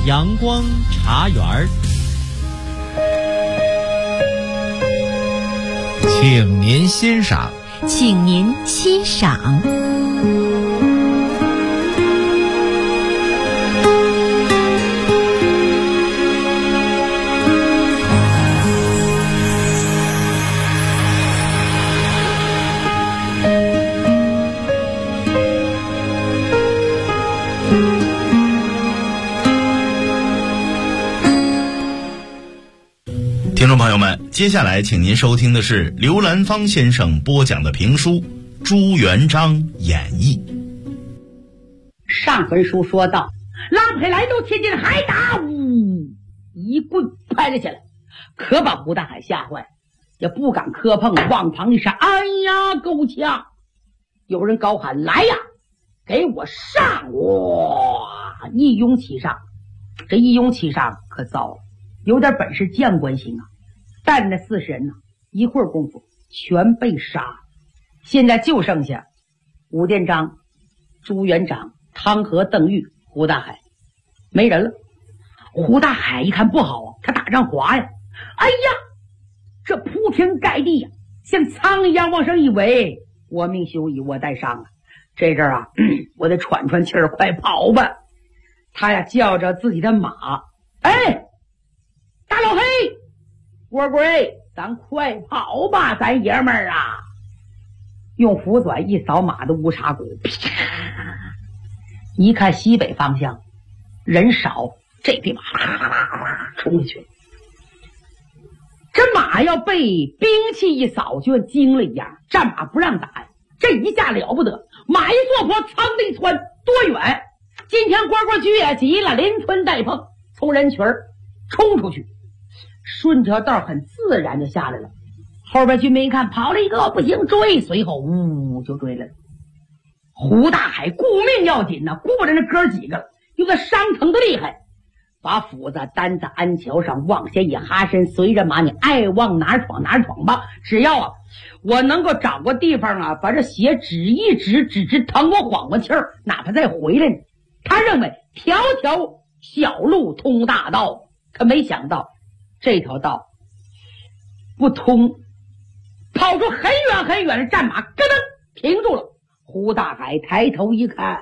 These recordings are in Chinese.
阳光茶园儿， 请您欣赏。 请您欣赏。 听众朋友们，接下来请您收听的是刘兰芳先生播讲的评书《朱元璋演义》。 上回书说到，拉佩来到天津海打，呜，一棍拍了下来，可把胡大海吓坏，也不敢磕碰，往旁一闪，哎呀，够呛！有人高喊：“来呀，给我上！”哇，一拥其上，这一拥其上可糟了，有点本事将官行啊！但那40人呢，一会儿功夫全被杀了。现在就剩下武殿章、朱元璋、汤和、邓玉、胡大海，没人了。胡大海一看不好啊，他打仗滑呀，哎呀，这铺天盖地呀，像苍蝇一样往上一围，我命休矣，我带伤啊！这阵儿啊，我得喘喘气儿，快跑吧！他呀叫着自己的马，哎，大老黑，蝈蝈，咱快跑吧，咱爷们儿啊！用斧短一扫马的乌叉骨，啪！一看西北方向人少，这匹马冲下去。这马要被兵器一扫，就像惊了一样，战马不让打呀！这一下了不得，马一坐坡，噌的一窜，多远？今天蝈蝈局也急了，连窜带碰，从人群冲出去，顺条道很自然就下来了。后边军民一看跑了一个不行，追，随后呜就追来了。胡大海顾命要紧呐，顾着那哥几个了，有个伤疼的厉害，把斧子担在鞍桥上，往下一哈身，随着马你爱往哪儿闯哪儿闯吧，只要啊我能够找个地方啊把这血止一止，止疼我缓缓气儿，哪怕再回来呢。他认为条条小路通大道，可没想到这条道不通，跑出很远很远的战马，咯噔停住了。胡大海抬头一看，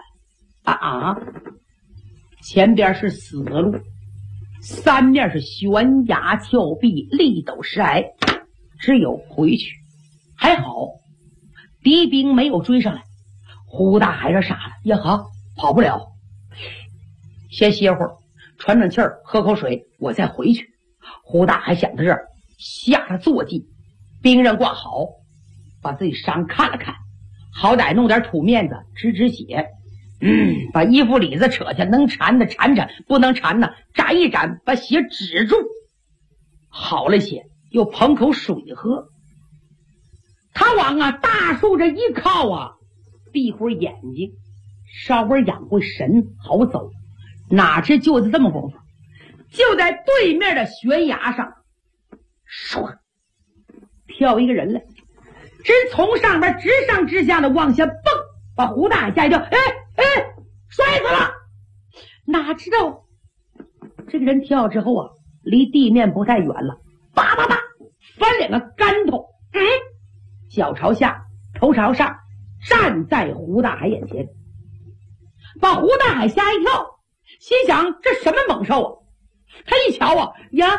前边是死路，三面是悬崖峭壁，立陡石崖，只有回去。还好敌兵没有追上来。胡大海这傻了，也好，跑不了，先歇会儿，喘喘气儿，喝口水，我再回去。胡大海想到这儿，下了坐骑，兵刃挂好，把自己伤看了看，好歹弄点土面子止血，把衣服里子扯下，能缠的缠缠，不能缠呢斩一斩，把血止住，好了些，又捧口水喝。他往大树这一靠啊，闭会眼睛，稍微养回神，好走。哪知就在这么功夫，就在对面的悬崖上，唰，跳一个人来，真从上边直上直下的往下蹦，把胡大海吓一跳，哎，摔死了！哪知道这个人跳之后啊，离地面不太远了，叭叭叭翻两个跟头，脚朝下，头朝上，站在胡大海眼前，把胡大海吓一跳，心想这什么猛兽啊！他一瞧啊，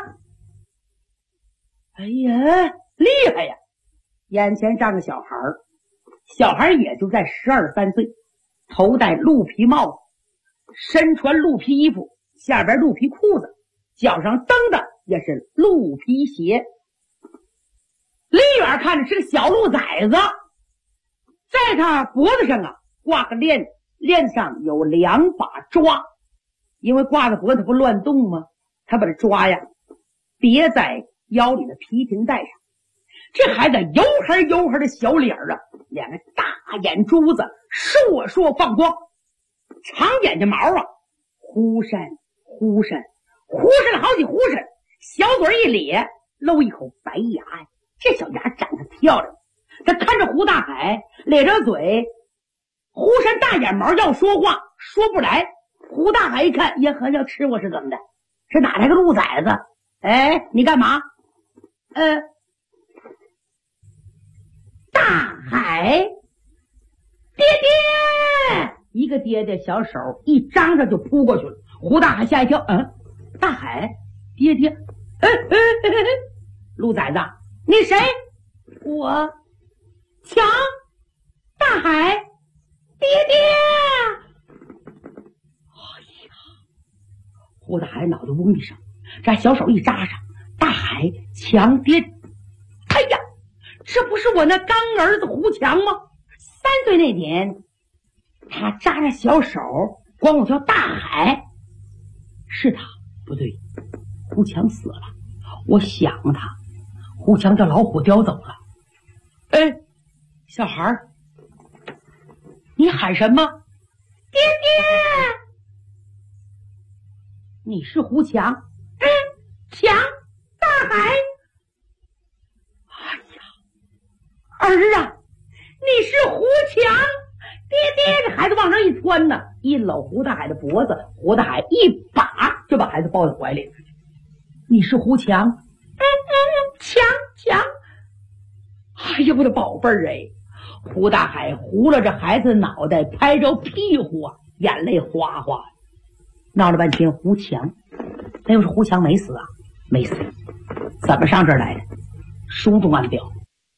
哎呀，厉害呀！眼前站个小孩儿，小孩也就在12、13岁，头戴鹿皮帽子，身穿鹿皮衣服，下边鹿皮裤子，脚上蹬的也是鹿皮鞋。离远看着是个小鹿崽子，在他脖子上啊挂个链子，链子上有2把抓，因为挂在脖子不乱动吗？他把这抓呀别在腰里的皮停带上。这孩子油黑的小脸啊，两个大眼珠子烁放光，长眼睛毛啊忽闪了好几忽闪，小嘴一咧，露一口白牙呀，这小牙长得漂亮。他看着胡大海咧着嘴，忽闪大眼毛要说话说不来， 胡大海一看，也好像吃我是怎么的？是哪来个鹿崽子？哎，你干嘛？大海，爹爹！一个爹爹小手一张着就扑过去了。胡大海吓一跳，大海，爹爹，鹿崽子，你谁？我强，大海，爹爹！哎呀，胡大海脑袋嗡一声，这小手一扎上，大海强爹，哎呀，这不是我那干儿子胡强吗？3岁那年，他扎着小手管我叫大海，是他不对，胡强死了，我想他，胡强叫老虎叼走了。小孩，你喊什么？爹爹！你是胡强？强，大海。哎呀，儿啊，你是胡强！爹爹，这孩子往上一窜呢，一搂胡大海的脖子，胡大海一把就把孩子抱在怀里。你是胡强？强！哎呀，我的宝贝儿哎！胡大海糊了这孩子脑袋，拍着屁股啊，眼泪哗哗。闹了半天，胡强，那又是胡强没死啊？没死，怎么上这儿来的？书中暗表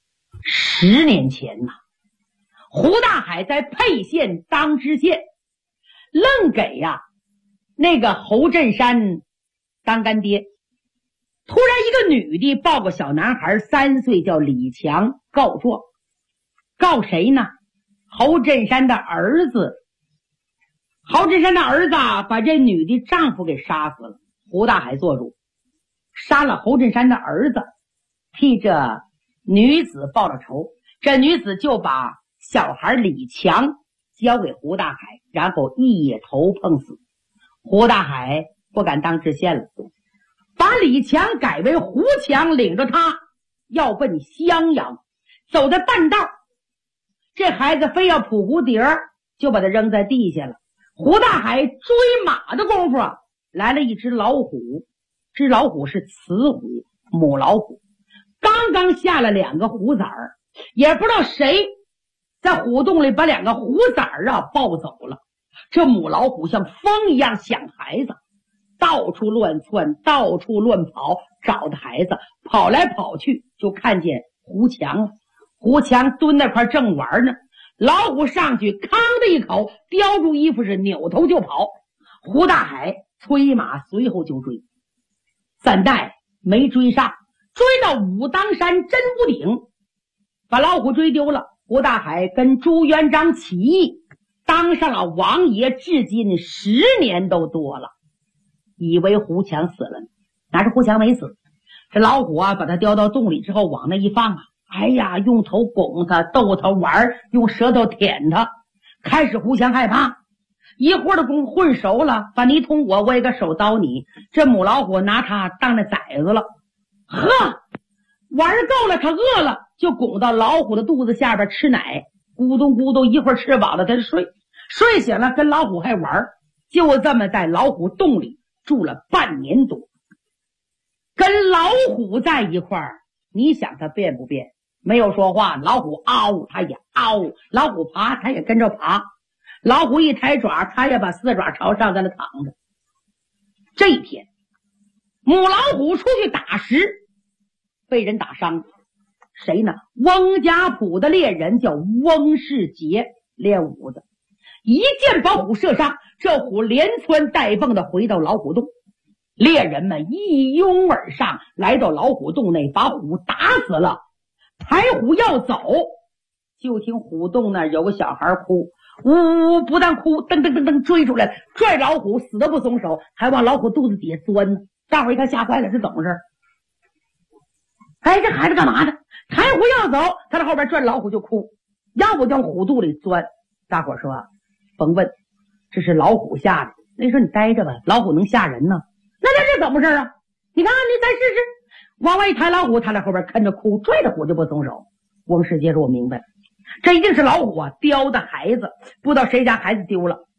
，10年前呐，胡大海在沛县当知县，愣给那个侯振山当干爹。突然一个女的抱个小男孩3岁，叫李强，告状。告谁呢？侯振山的儿子。侯振山的儿子把这女的丈夫给杀死了。胡大海做主，杀了侯振山的儿子，替这女子报了仇。这女子就把小孩李强交给胡大海，然后一头碰死。胡大海不敢当知县了，把李强改为胡强，领着他要奔襄阳。走在半道，这孩子非要扑蝴蝶，就把他扔在地下了。胡大海追马的功夫来了一只老虎，只老虎是雌虎，母老虎刚刚下了2个虎崽儿，也不知道谁在虎洞里把2个虎崽儿抱走了。这母老虎像风一样想孩子，到处乱窜，到处乱跑，找的孩子，跑来跑去，就看见胡强了。胡强蹲那块正玩呢，老虎上去吭的一口叼住衣服，是扭头就跑。胡大海催马随后就追，怎奈没追上，追到武当山真武顶，把老虎追丢了。胡大海跟朱元璋起义，当上了王爷，至今10年都多了。以为胡强死了，哪知胡强没死。这老虎把他叼到洞里之后，往那一放哎呀，用头拱他，逗他玩，用舌头舔他。开始胡强害怕，一会儿的功夫混熟了，把你捅我，我也个手刀你。这母老虎拿他当那崽子了，呵，玩够了，他饿了，就拱到老虎的肚子下边吃奶，咕咚咕咚，一会儿吃饱了他就睡，睡醒了跟老虎还玩。就这么在老虎洞里住了半年多。跟老虎在一块儿，你想他变不变？没有说话，老虎嗷他也嗷，老虎爬他也跟着爬，老虎一抬爪他也把4爪朝上在那躺着。这一天母老虎出去打食，被人打伤。谁呢？翁家堡的猎人叫翁世杰，练武的，一箭把虎射伤，这虎连窜带蹦的回到老虎洞。猎人们一拥而上，来到老虎洞内，把虎打死了。抬虎要走，就听虎洞那儿有个小孩哭，呜呜，不但哭，噔噔噔噔追出来了，拽老虎死都不松手，还往老虎肚子底下钻呢。大伙一看吓坏了，是怎么回事？哎，这孩子干嘛呢？抬虎要走，他在后边拽老虎就哭，要不就往虎肚里钻。大伙说甭问，这是老虎吓的。那说你待着吧，老虎能吓人呢。那这是怎么回事啊？你看你再试试。往外一抬老虎，他在后边跟着哭，拽着虎就不松手。翁世杰说我明白，这一定是老虎叼的孩子，不知道谁家孩子丢了。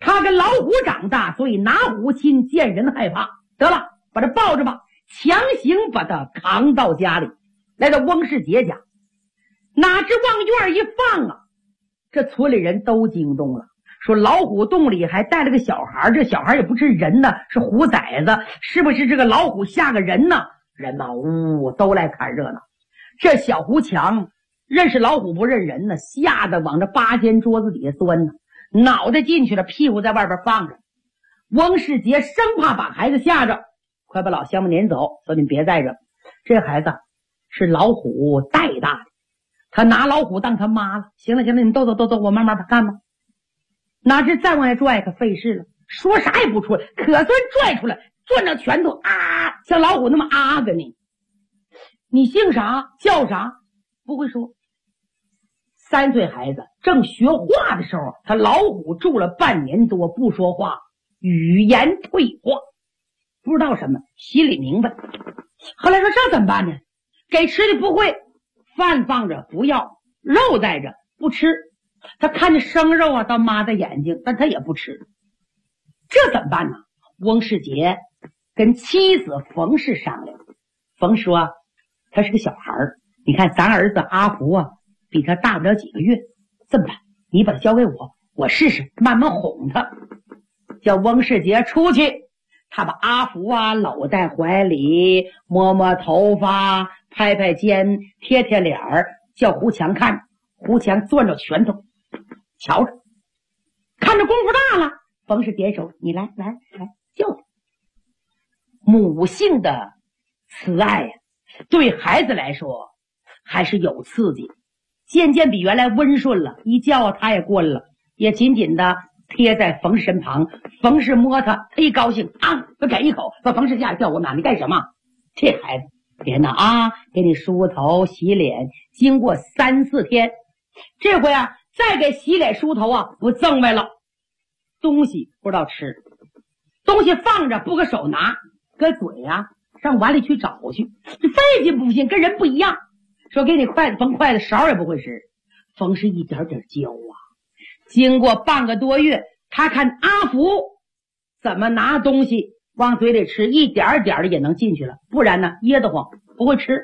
他跟老虎长大，所以拿虎亲，见人害怕。得了，把他抱着吧，强行把他扛到家里，来到翁世杰家。哪知往院一放啊，这村里人都惊动了，说老虎洞里还带了个小孩，这小孩也不是人呢，是虎崽子，是不是这个老虎吓个人呢？人嘛，都来看热闹。这小胡强认识老虎不认人呢，吓得往这八仙桌子底下钻呢，脑袋进去了，屁股在外边放着。翁世杰生怕把孩子吓着，快把老乡们撵走，说你别在这，这孩子是老虎带大的，他拿老虎当他妈了。行了，你们都走，我慢慢看吧。哪知再往下拽可费事了，说啥也不出来，可算拽出来，攥着拳头啊，像老虎那么啊个你。你姓啥叫啥不会说。3岁孩子正学话的时候，他老虎住了半年多，不说话，语言退化，不知道什么，心里明白。后来说这怎么办呢？给吃的不会，饭放着不要，肉在着不吃，他看着生肉啊倒抹在眼睛，但他也不吃。这怎么办呢？翁世杰跟妻子冯氏商量。冯说他是个小孩儿，你看咱儿子阿福啊比他大不了几个月，这么办，你把他交给我，我试试慢慢哄他。叫翁世杰出去，他把阿福啊搂在怀里，摸摸头发，拍拍肩，贴贴脸儿，叫胡强看着。胡强攥着拳头瞧着，看着功夫大了，冯氏点手，你来叫他。母性的慈爱呀，对孩子来说还是有刺激，渐渐比原来温顺了，一叫他也过了，也紧紧的贴在冯氏身旁。冯氏摸他，他一高兴啊，就给一口，把冯氏吓一跳。我哪你干什么？这孩子别闹啊，给你梳头洗脸。经过3、4天，这回啊再给洗脸梳头啊不赠为了。东西不知道吃，东西放着不搁手拿，搁嘴啊上碗里去找去，这费劲不行，跟人不一样。说给你筷子缝筷子，勺也不会使。冯氏一点点教啊。经过半个多月，他看阿福怎么拿东西往嘴里吃，一点点的也能进去了，不然呢噎得慌，不会吃。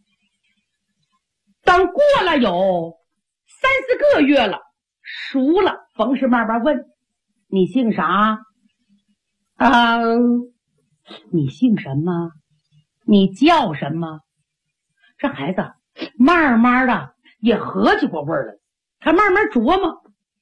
当过了有3、4个月了，熟了，冯氏慢慢问，你姓啥？你姓什么？你叫什么？这孩子慢慢的也合起过味儿来，他慢慢琢磨。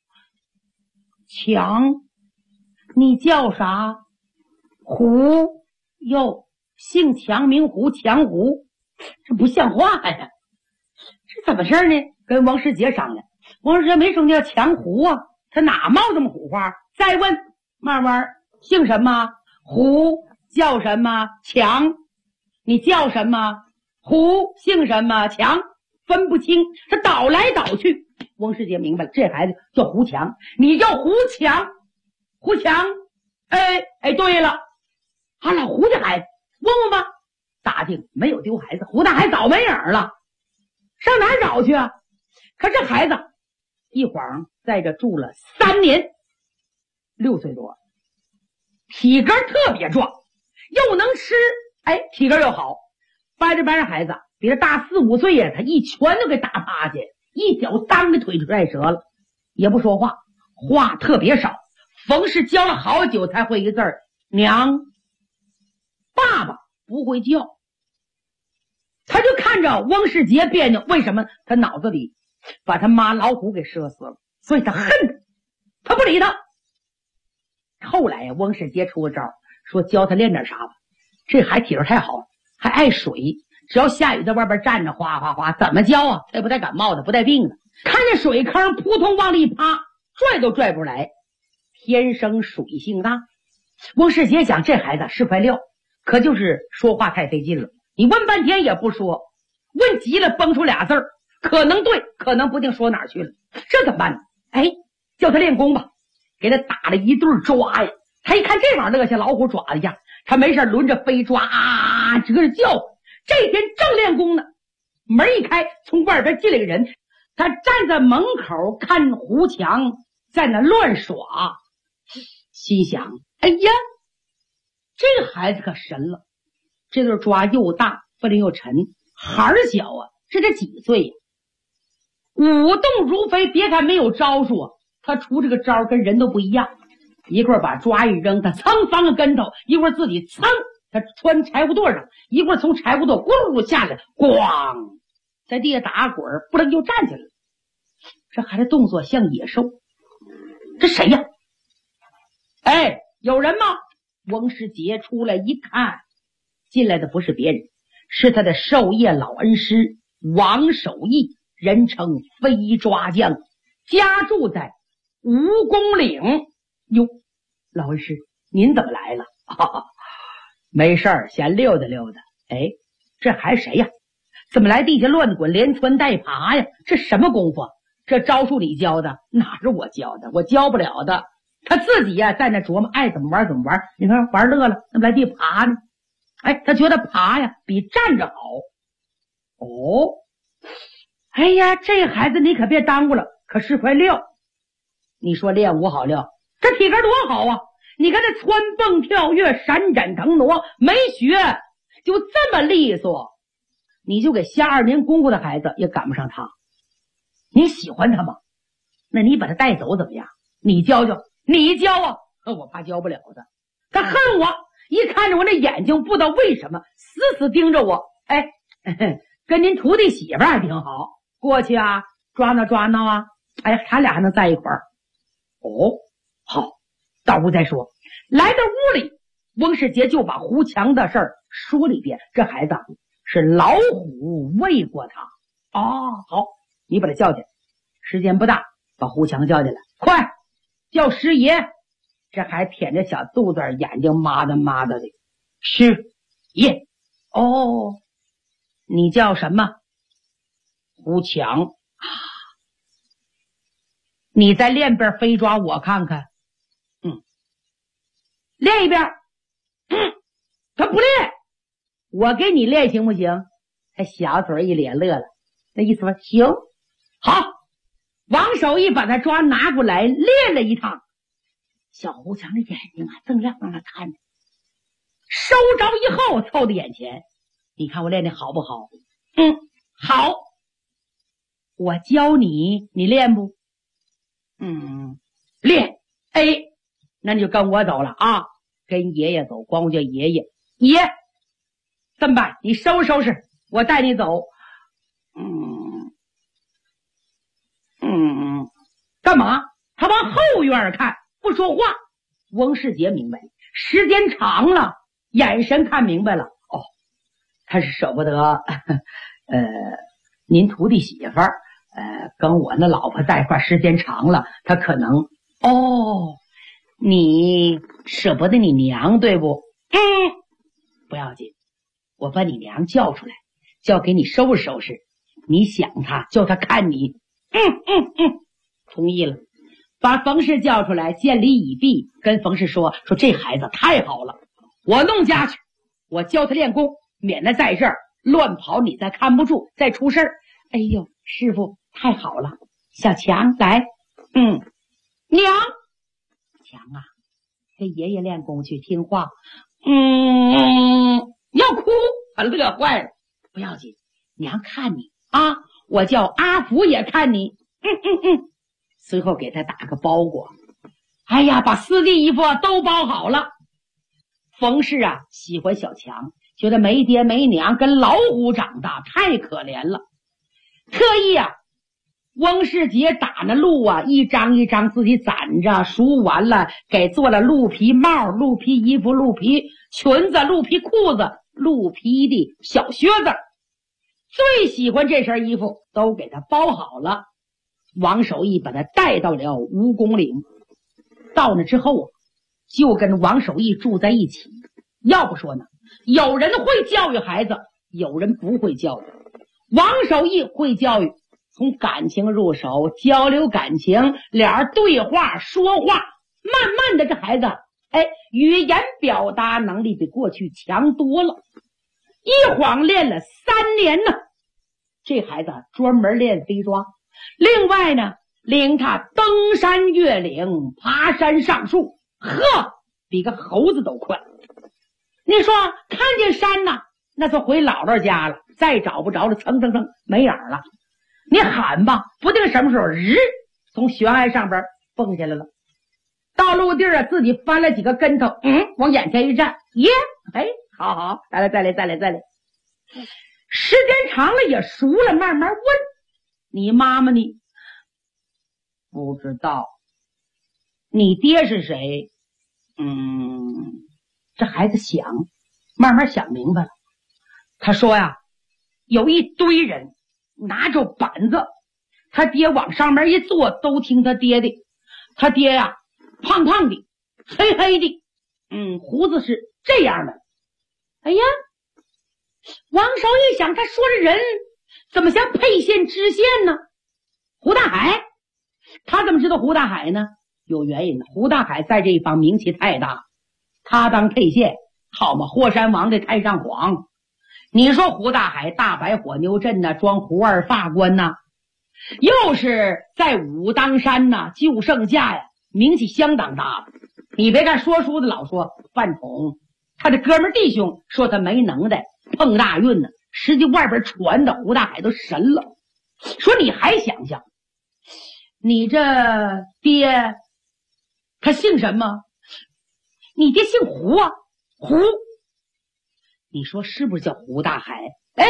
强，你叫啥？胡，哟，姓强名胡，强胡，这不像话呀！这怎么事呢？跟王世杰商量，王世杰没说你叫强胡啊，他哪冒这么虎话？再问，慢慢姓什么？胡，叫什么？强，你叫什么？胡，姓什么？强，分不清，他倒来倒去。翁世杰明白了，这孩子叫胡强，你叫胡强，胡强，哎，对了，老胡家孩子，问问吧。打听没有丢孩子，胡大孩早没影了，上哪儿找去啊？可这孩子一晃在这住了3年，6岁多，体格特别壮，又能吃，体格又好。掰着孩子比他大4、5岁呀，他一拳都给打趴下，一脚当着腿就踹折了，也不说话，话特别少。冯氏教了好久才会一个字儿，娘。爸爸不会叫。他就看着翁世杰别扭，为什么？他脑子里把他妈老虎给射死了，所以他恨他，他不理他。后来呀，翁世杰出个招，说教他练点啥吧。这孩体格太好了，还爱水，只要下雨在外边站着，哗哗哗，怎么教啊？他也不带感冒的，不带病的。看见水坑，扑通往里趴，拽都拽不来，天生水性大。翁世杰想，这孩子是块料，可就是说话太费劲了。你问半天也不说，问急了蹦出俩字儿，可能对，可能不定说哪儿去了。这怎么办呢？叫他练功吧，给他打了一对抓呀。他一看这玩意儿乐像老虎爪子一样，他没事轮着飞抓啊，折着叫。这天正练功呢，门一开，从外边进来个人，他站在门口看胡强在那乱耍， 心想，哎呀，这个孩子可神了，这对抓又大，分量又沉，孩儿小啊，这几岁呀？舞动如飞，别看没有招数啊，他出这个招跟人都不一样。一会儿把抓一扔，他噌翻个跟头；一会儿自己噌，他穿柴火垛上；一会儿从柴火垛咕下来，咣，在地下打滚，不能就站起来了。这孩子动作像野兽。这谁呀？哎，有人吗？翁世杰出来一看，进来的不是别人，是他的授业老恩师王守义，人称飞抓将，家住在蜈蚣岭。哟，老恩师，您怎么来了？没事儿，闲溜达溜达。哎，这还是谁呀？怎么来地下乱滚，连窜带爬呀？这什么功夫？这招数你教的？哪是我教的？我教不了的。他自己呀，在那琢磨，爱怎么玩怎么玩。你看玩乐了，那么来地爬呢？哎，他觉得爬呀比站着好。哦，哎呀，这孩子你可别耽误了，可是块料。你说练武好料，这体格多好啊！你看他蹿蹦跳跃，闪展腾挪，没学就这么利索，你就给下2年功夫的孩子也赶不上他。你喜欢他吗？那你把他带走怎么样？你教教，你教啊！我怕教不了他，他恨我，一看着我那眼睛，不知道为什么死死盯着我。哎，跟您徒弟媳妇还挺好，过去啊抓挠抓挠啊。哎呀，他俩还能在一块儿。哦，好，到屋再说。来到屋里，翁世杰就把胡强的事儿说了一遍。这孩子是老虎喂过他。哦，好，你把他叫进来，时间不大，把胡强叫进来，快叫师爷。这还舔着小肚子，眼睛麻的麻的的。师爷，哦，你叫什么？胡强啊。你再练遍飞抓我看看。练一遍。他不练，我给你练行不行？他小嘴一咧乐了，那意思说行。好，王守义把他抓拿过来练了一趟。小胡强的眼睛啊锃亮让他看着，收着以后凑到眼前，你看我练的好不好？好。我教你，你练不？练。哎，那你就跟我走了啊，跟爷爷走，管我叫爷爷。爷，这么办？你收拾收拾，我带你走。干嘛？他往后院看，不说话。翁世杰明白，时间长了，眼神看明白了。哦，他是舍不得您徒弟媳妇儿跟我那老婆在一块时间长了，他可能你舍不得你娘对不？不要紧，我把你娘叫出来，叫给你收拾收拾。你想他，叫他看你。同意了。把冯氏叫出来，见礼已毕，跟冯氏说这孩子太好了，我弄家去，我教他练功，免得在这儿乱跑，你再看不住，再出事儿。哎呦，师傅太好了。小强来。娘，强啊，跟爷爷练功去，听话。要哭，他乐坏了。不要紧，娘看你啊，我叫阿福也看你。随后给他打个包裹。哎呀，把4件衣服都包好了。冯氏啊喜欢小强，觉得没爹没娘，跟老虎长大，太可怜了。特意啊，翁世杰打那鹿啊，一张一张自己攒着，赎完了给做了鹿皮帽、鹿皮衣服、鹿皮裙子、鹿皮裤子、鹿皮的小靴子，最喜欢这身衣服都给他包好了。王守义把他带到了蜈蚣岭，到那之后啊，就跟王守义住在一起。要不说呢，有人会教育孩子，有人不会教育。王守义会教育，从感情入手，交流感情，俩人对话说话，慢慢的这孩子语言表达能力比过去强多了。一晃练了3年呢，这孩子专门练飞抓。另外呢，领他登山越岭，爬山上树， 呵，比个猴子都快。你说看见山呢，那就回姥姥家了，再找不着了，蹭蹭蹭没影了。你喊吧，不定什么时候日从悬崖上边蹦下来了。到陆地啊，自己翻了几个跟头，往眼前一站，耶，哎，好好，再来。时间长了也熟了，慢慢问你妈妈呢？不知道。你爹是谁？这孩子想，慢慢想明白了。他说呀，有一堆人拿着板子，他爹往上面一坐，都听他爹的。他爹呀，胖胖的，黑黑的，胡子是这样的。哎呀，王守一想，他说这人怎么像沛县知县呢？胡大海，他怎么知道胡大海呢？有原因的，胡大海在这一方名气太大，他当沛县，好嘛，霍山王的太上皇。你说胡大海大摆火牛阵呢，装胡二发官呢，又是在武当山呢，救圣驾呀，名气相当大了。你别看说书的老说饭桶，他的哥们弟兄说他没能耐碰大运呢，实际外边传的胡大海都神了。说你还想想，你这爹他姓什么？你爹姓胡啊，胡。你说是不是叫胡大海？哎，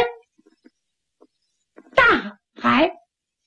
大海，哎，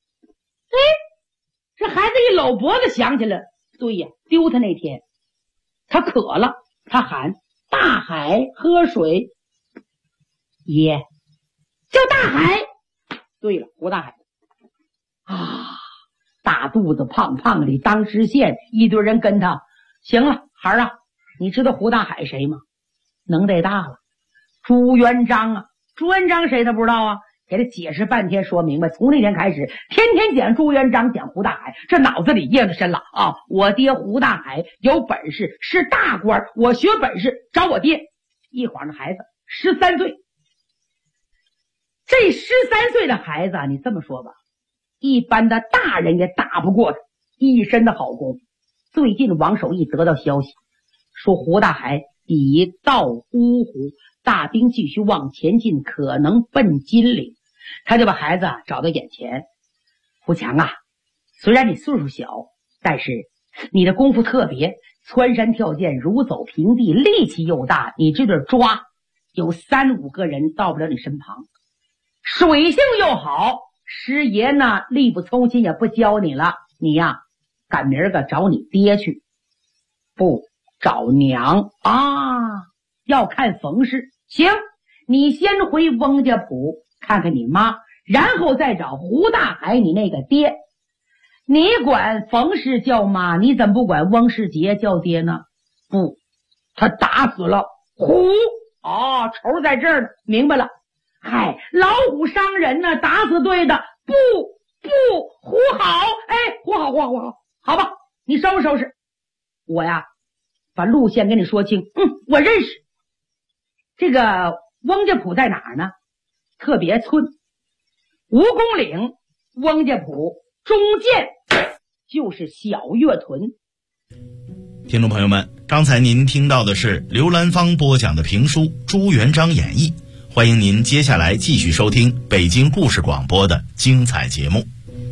这孩子一搂脖子想起来，对呀，丢他那天，他渴了，他喊大海喝水，爷叫大海。对了，胡大海啊，大肚子胖胖的当知县，一堆人跟他。行了，孩儿啊，你知道胡大海谁吗？能耐大了，朱元璋啊，朱元璋谁他不知道啊？给他解释半天说明白，从那天开始天天讲朱元璋，讲胡大海，这脑子里叶子深了啊！我爹胡大海有本事，是大官，我学本事找我爹。一晃的孩子13岁，这13岁的孩子啊，你这么说吧，一般的大人也打不过他，一身的好功。最近王守义得到消息，说胡大海已到芜湖，大兵继续往前进，可能奔金陵。他就把孩子找到眼前。胡强啊，虽然你岁数小，但是你的功夫特别，蹿山跳涧，如走平地，力气又大，你这对抓有3、5个人到不了你身旁。水性又好，师爷呢力不从心，也不教你了，你呀赶明儿个找你爹去，不找娘啊，要看冯氏。行，你先回翁家堡看看你妈，然后再找胡大海你那个爹。你管冯氏叫妈，你怎么不管翁世杰叫爹呢？不，他打死了虎啊，仇在这儿呢，明白了。嗨，老虎伤人呢，打死对的。不，虎好，哎，虎好，好吧，你收拾收拾。我呀把路线跟你说清。我认识。这个翁家堡在哪儿呢？特别村蜈蚣岭，翁家堡中间就是小月屯。 听众朋友们，刚才您听到的是刘兰芳播讲的评书《朱元璋演义》，欢迎您接下来继续收听北京故事广播的精彩节目。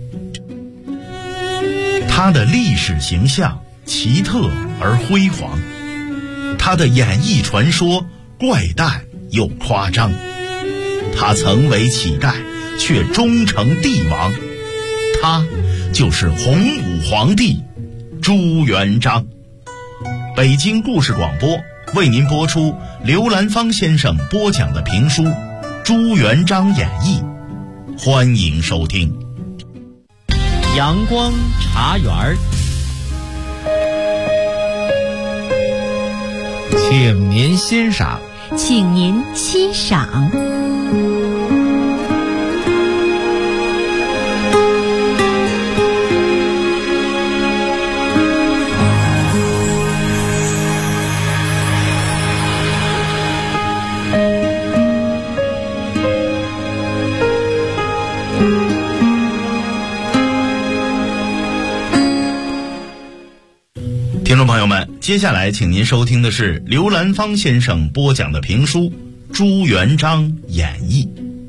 他的历史形象奇特而辉煌，他的演义传说怪诞又夸张，他曾为乞丐却终成帝王，他就是洪武皇帝朱元璋。北京故事广播为您播出刘兰芳先生播讲的评书《朱元璋演义》，欢迎收听。 阳光茶园， 请您欣赏。 请您欣赏。 听众朋友们，接下来请您收听的是刘兰芳先生播讲的评书《朱元璋演义》。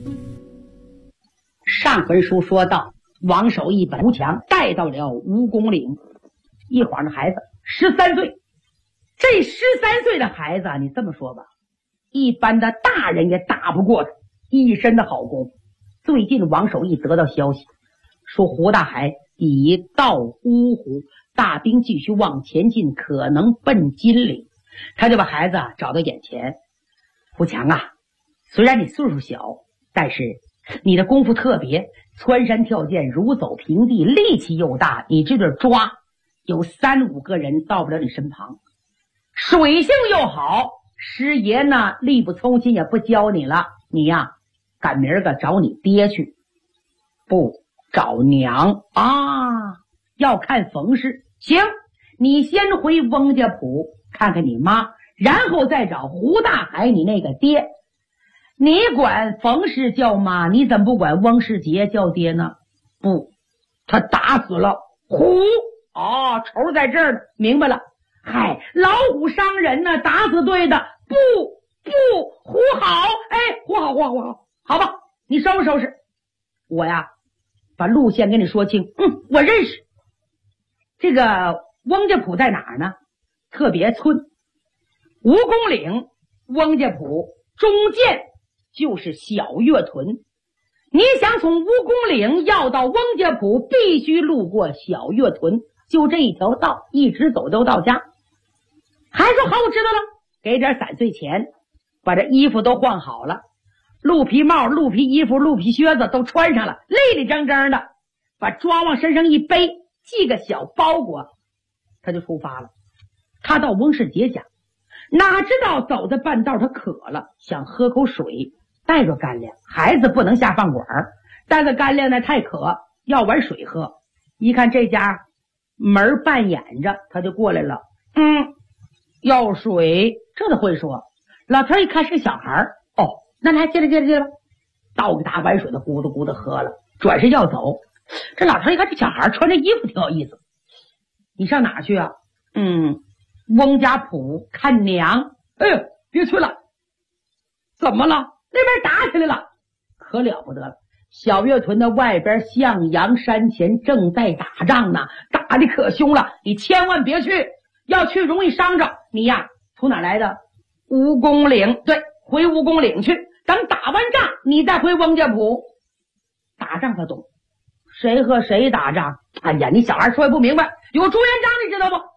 上回书说到，王守义把吴强带到了吴公岭，一晃的孩子13岁。这13岁的孩子啊，你这么说吧，一般的大人也打不过他，一身的好功夫。最近王守义得到消息，说胡大海已到乌湖，大兵继续往前进，可能奔金陵。他就把孩子找到眼前。胡强啊，虽然你岁数小，但是你的功夫特别，穿山跳涧，如走平地，力气又大，你这对抓有3、5个人到不了你身旁。水性又好，师爷呢力不从心，也不教你了，你呀赶明儿个找你爹去，不找娘啊，要看冯氏。行，你先回翁家堡看看你妈，然后再找胡大海你那个爹。你管冯氏叫妈，你怎么不管翁世杰叫爹呢？不，他打死了虎啊，仇在这儿呢，明白了。嗨，老虎伤人呢，打死对的。不，虎好，哎，虎好，好吧，你收拾收拾。我呀，把路线跟你说清。我认识。这个翁家堡在哪儿呢？特别村，吴公岭，翁家堡中间就是小月屯。你想从吴公岭要到翁家堡，必须路过小月屯，就这一条道，一直走都到家。还说好，我知道了，给点3岁钱，把这衣服都换好了，鹿皮帽、鹿皮衣服、鹿皮靴子都穿上了，立立正正的，把抓往身上一背，系个小包裹，他就出发了。他到翁世杰家，哪知道走在半道他渴了，想喝口水，带着干粮。孩子不能下饭馆，带着干粮呢太渴，要碗水喝。一看这家门半掩着，他就过来了。要水，这都会说。老头一看是个小孩，那来接着吧，倒个大碗水的咕嘟咕嘟喝了，转身要走。这老头一看这小孩穿着衣服挺有意思，你上哪去啊？翁家堡看娘。哎呦，别去了。怎么了？那边打起来了。可了不得了，小月屯的外边向阳山前正在打仗呢，打得可凶了，你千万别去，要去容易伤着。你呀从哪来的？吴公岭。对，回吴公岭去，等打完仗你再回翁家堡。打仗他懂，谁和谁打仗？哎呀，你小孩说也不明白。有朱元璋你知道不？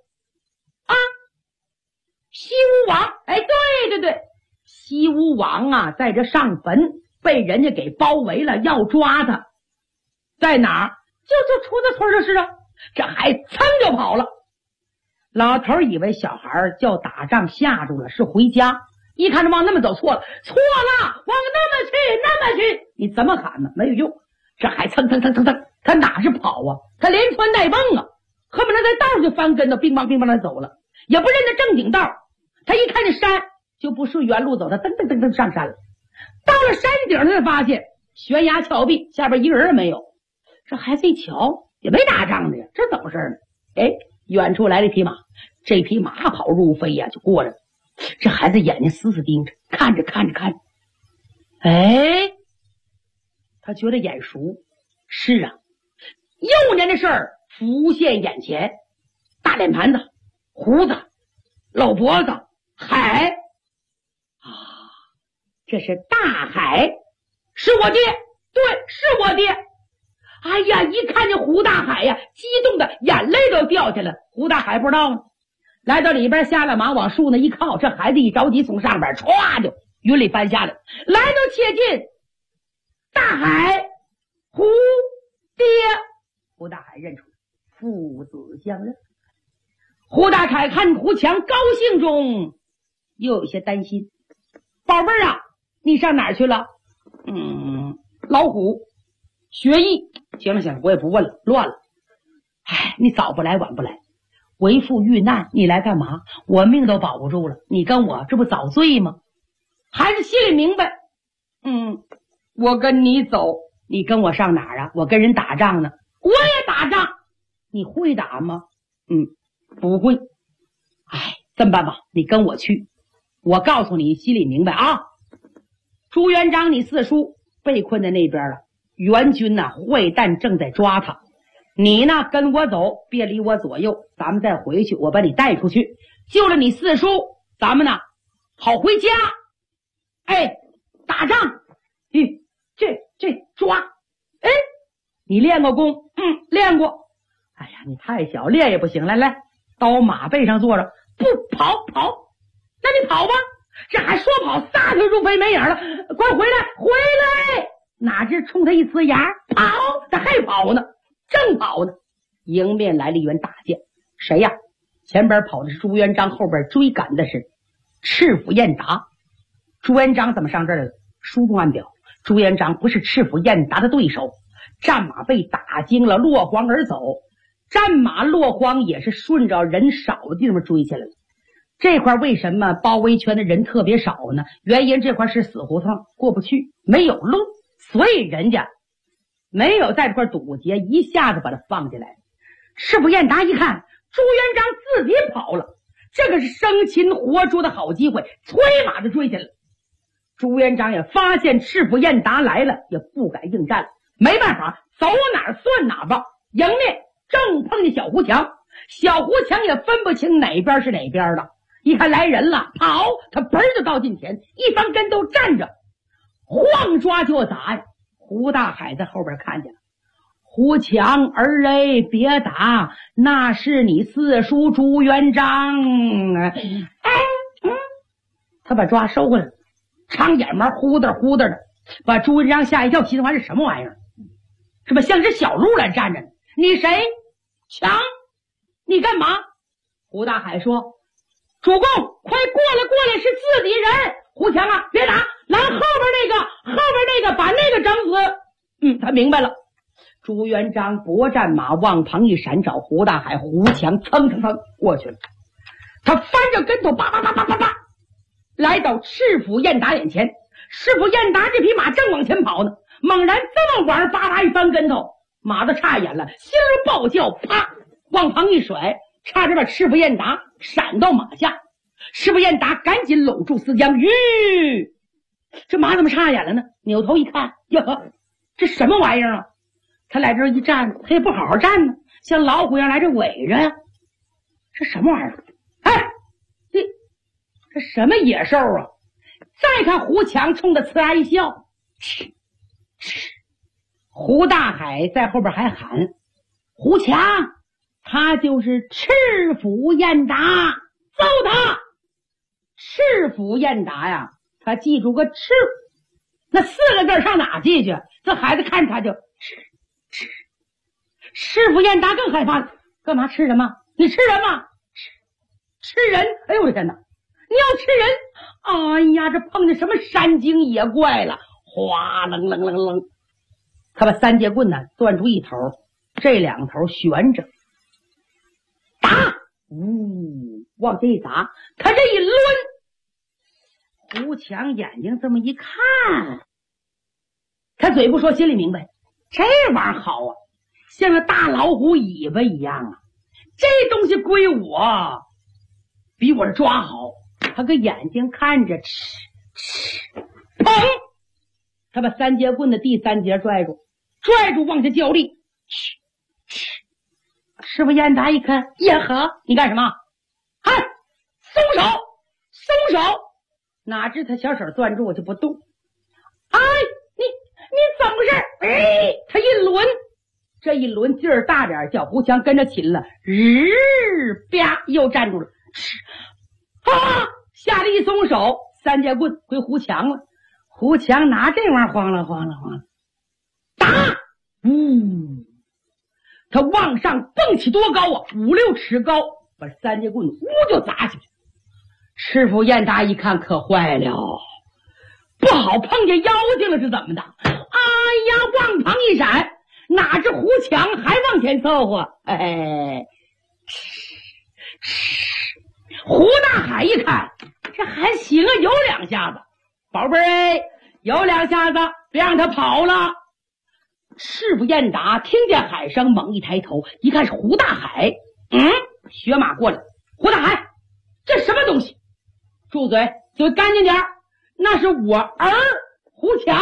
西吴王。哎，对，西吴王啊在这上坟，被人家给包围了，要抓他。在哪儿？就出在村就是啊。这还噌就跑了。老头以为小孩叫打仗吓住了，是回家。一看他往那么走，错了，往那么去，你怎么喊呢？没有用。这还蹭，他哪是跑啊？他连窜带蹦啊，恨不得在道上就翻跟头，乒乓的走了，也不认得正经道。他一看这山就不顺原路走，他噔上山了。到了山顶，他才发现悬崖峭壁，下边一个人也没有。这孩子一瞧，也没打仗的呀，这怎么事呢？哎，远处来了一匹马，这匹马跑如飞呀，就过来了。这孩子眼睛死盯着，看着，哎，他觉得眼熟。是啊，幼年的事儿浮现眼前，大脸盘子，胡子，露脖子，海啊，这是大海，是我爹。对，是我爹。哎呀，一看见胡大海呀，激动的眼泪都掉下来。胡大海不知道呢，来到里边下了马，往树那一靠，这孩子一着急从上边歘就云里翻下来，来到切近，大海，胡爹。胡大海认出来，父子相认。胡大海看胡强高兴中又有些担心。宝贝儿啊，你上哪儿去了？老虎学艺。行了，我也不问了，乱了。哎，你早不来晚不来，为父遇难，你来干嘛？我命都保不住了，你跟我这不早罪吗？孩子心里明白。我跟你走，你跟我上哪儿啊？我跟人打仗呢。我也打仗。你会打吗？ 不会。哎，这么办吧，你跟我去，我告诉你心里明白啊。朱元璋你四叔被困在那边了，援军呢坏蛋正在抓他，你呢跟我走，别离我左右，咱们再回去，我把你带出去，救了你四叔，咱们呢好回家。哎，打仗，这抓，哎，你练过功？练过。哎呀，你太小，练也不行。来，到马背上坐着，不跑，那你跑吧。这还说跑，撒腿入飞没影了。快回来！哪知冲他一呲牙，跑，他还跑呢，正跑呢。迎面来了一员大将，谁呀？前边跑的是朱元璋，后边追赶的是赤府晏达。朱元璋怎么上这儿来了？书中暗表，朱元璋不是赤府晏达的对手，战马被打惊了，落荒而走。战马落荒也是顺着人少的地方追下来了。这块为什么包围圈的人特别少呢？原因这块是死胡同，过不去，没有路，所以人家没有在这块堵截，一下子把他放进来。赤府晏达一看朱元璋自己跑了，这个是生擒活捉的好机会，催马就追下来了。朱元璋也发现赤府晏达来了，也不敢应战了，没办法，走哪儿算哪吧。迎面正碰见小胡强，小胡强也分不清哪边是哪边的，一看来人了，跑，他嘣就到近前，一翻跟头站着，晃抓就砸呀。胡大海在后边看见了，胡强儿嘞，别打，那是你四叔朱元璋。他把抓收回来了，长眼毛呼的的，把朱元璋吓一跳，心话是什么玩意儿？是吧？像只小鹿来站着呢。你谁？强？你干嘛？胡大海说：主公，快过来，是自己人。胡强啊，别打，来后边那个，把那个整死。他明白了。朱元璋拨战马往旁一闪，找胡大海，胡强蹭过去了。他翻着跟头，叭，来到赤府晏达眼前。赤府晏达这匹马正往前跑呢，猛然这么玩，叭一翻跟头，马都差眼了，心儿暴叫，啪往旁一甩，差点把赤府晏达闪到马下。赤府晏达赶紧搂住丝缰，这马怎么差眼了呢？扭头一看，哟，这什么玩意儿啊？他来这儿一站，他也不好好站呢，像老虎一样来这围着呀。这什么玩意儿？哎，这什么野兽啊？再看胡强冲他呲牙一笑，胡大海在后边还喊：胡强，他就是赤府晏达，揍他！赤府晏达呀，他记住个赤，那4个字上哪记去？这孩子看他就赤。赤府晏达更害怕了，干嘛吃人吗？你吃人吗？吃人！哎呦我的天哪！你要吃人！哎呀，这碰见什么山精野怪了？哗楞，他把三节棍呢攥出一头，这2头悬着，打！往这一砸，他这一抡，胡强眼睛这么一看，他嘴不说，心里明白，这玩意儿好啊，像个大老虎尾巴一样啊，这东西归我，比我这抓好。他个眼睛看着，砰！他把三节棍的第3节拽住往下较力。师傅燕达一看，也呵，你干什么？嗨，松手！哪知他小手攥住我就不动。哎，你怎么回事？哎，他一抡，这一抡劲儿大点，叫胡强跟着擒了，啪又站住了。吓得一松手，三节棍归胡强了。胡强拿这玩意儿晃了，打！他往上蹦起多高啊？5、6尺高，把三节棍就砸下去。赤府燕达一看，可坏了，不好，碰见妖精了，是怎么的？哎呀，往旁一闪，哪知胡强还往前凑合。胡大海一看，这还行啊，有2下子，宝贝儿，有2下子，别让他跑了。赤府燕达听见海声，猛一抬头，一看是胡大海， 血马过来。胡大海，这什么东西？住嘴，嘴干净点儿，那是我儿胡强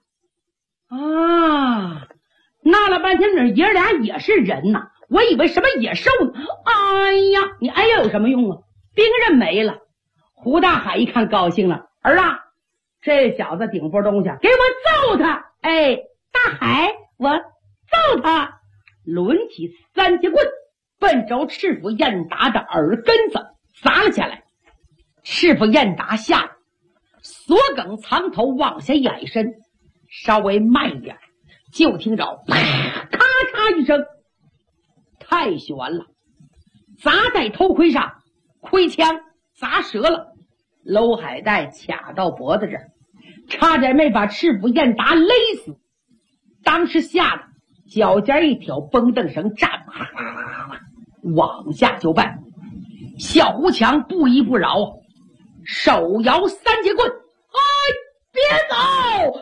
啊！闹了半天这爷俩也是人呐，我以为什么野兽呢。哎呀，你哎呀有什么用啊？兵刃没了。胡大海一看高兴了，儿啊，这小子顶波东西，给我揍他！哎，大海，我揍他！抡起3节棍，奔着赤府燕达的耳根子砸了下来。赤府燕达吓得锁梗藏头往下掩身，稍微慢一点，就听着啪咔嚓一声，太悬了，砸在头盔上，盔枪砸折了，搂海带卡到脖子这儿，差点没把赤府燕达勒死。当时吓得脚尖一挑，绷凳绳站往下就拜。小胡强不依不饶，手摇3节棍，哎，别走！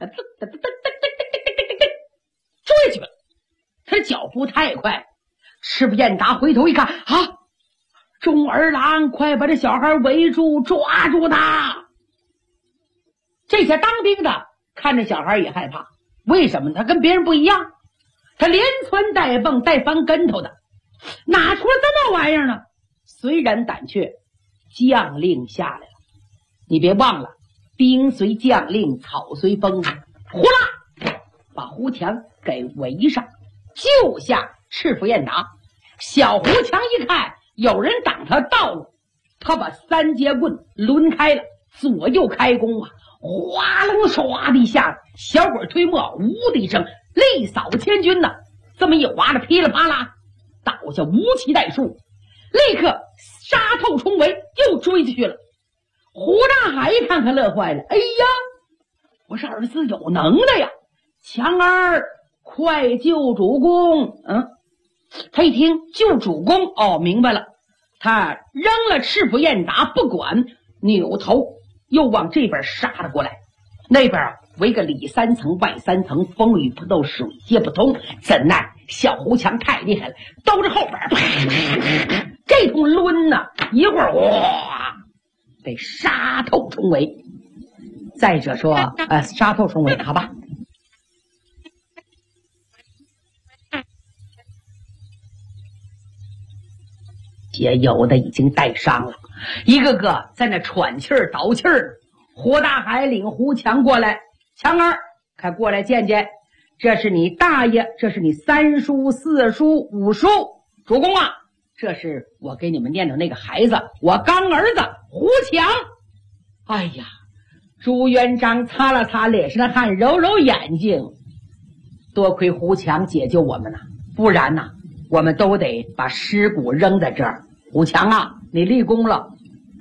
追去了。他脚步太快，赤府燕达回头一看，啊！钟儿郎，快把这小孩围住，抓住他！这些当兵的看着小孩也害怕，为什么？他跟别人不一样，他连窜带蹦带翻跟头的，哪出了这么玩意儿呢？虽然胆怯，将令下来了。你别忘了，兵随将令，草随风。呼啦，把胡强给围上，救下赤府燕达。小胡强一看有人挡他道路，他把3节棍抡开了，左右开弓啊，哗楞唰的一下，小鬼推磨，呜的一声，力扫千军呐！这么一划着，噼里啪啦倒下无期代数，立刻杀透重围，又追进去了。胡大海一看，可乐坏了，哎呀，我是儿子有能耐呀！强儿，快救主公！他一听救主公，哦，明白了。他扔了赤府燕达不管，扭头又往这边杀了过来。那边围个里3层外3层，风雨不斗，水泄不通。怎奈小胡强太厉害了，兜着后边这通抡呐，一会儿哇，得杀透重围。再者说杀透重围，好吧，也有的已经带伤了，一个个在那喘气儿倒气儿。胡大海领胡强过来，强儿，快过来见见，这是你大爷，这是你3叔4叔5叔，主公啊，这是我给你们念的那个孩子，我干儿子胡强。哎呀，朱元璋擦了擦脸上的汗，揉揉眼睛，多亏胡强解救我们呐，不然呐，我们都得把尸骨扔在这儿。胡强啊，你立功了。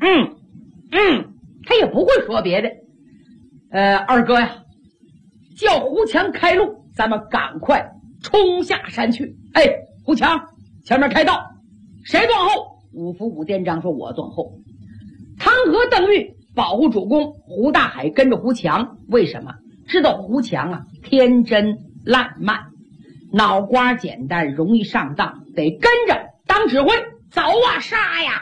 他也不会说别的。二哥呀，叫胡强开路，咱们赶快冲下山去。哎，胡强，前面开道，谁断后？五福武殿章说我断后。汤和邓玉保护主公，胡大海跟着胡强。为什么？知道胡强啊天真烂漫，脑瓜简单，容易上当，得跟着当指挥，走啊杀呀，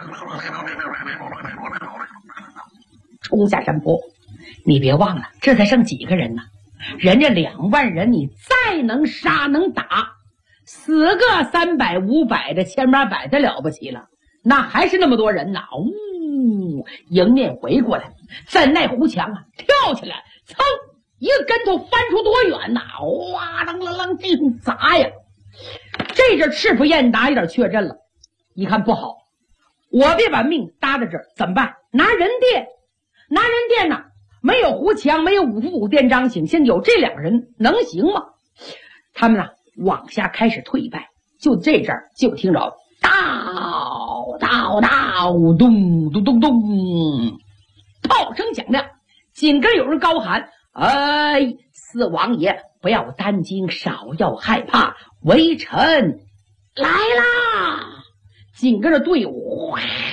冲下山坡。你别忘了，这才剩几个人呢？人家2万人，你再能杀能打，死个300、500的、1800的了不起了，那还是那么多人呢。迎面围过来，怎奈胡强啊跳起来，噌一个跟头翻出多远呐，哇啷啷啷这通砸呀！这阵赤府燕达有点确认了，一看不好，我别把命搭在这儿，怎么办？拿人垫呢，没有胡强，没有五福武殿章醒，现在有这2个人能行吗？他们呢往下开始退败，就这阵儿就听着道道道咚咚咚咚，炮声响亮，紧跟有人高喊：哎，四王爷不要担惊，少要害怕，微臣来啦！紧跟着队伍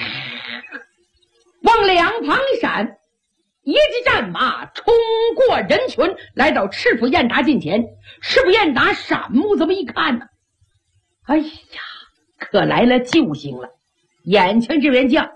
往2旁一闪，一骑战马冲过人群，来到赤府燕达近前。赤府燕达闪目这么一看呢，哎呀，可来了救星了！ 眼前这员将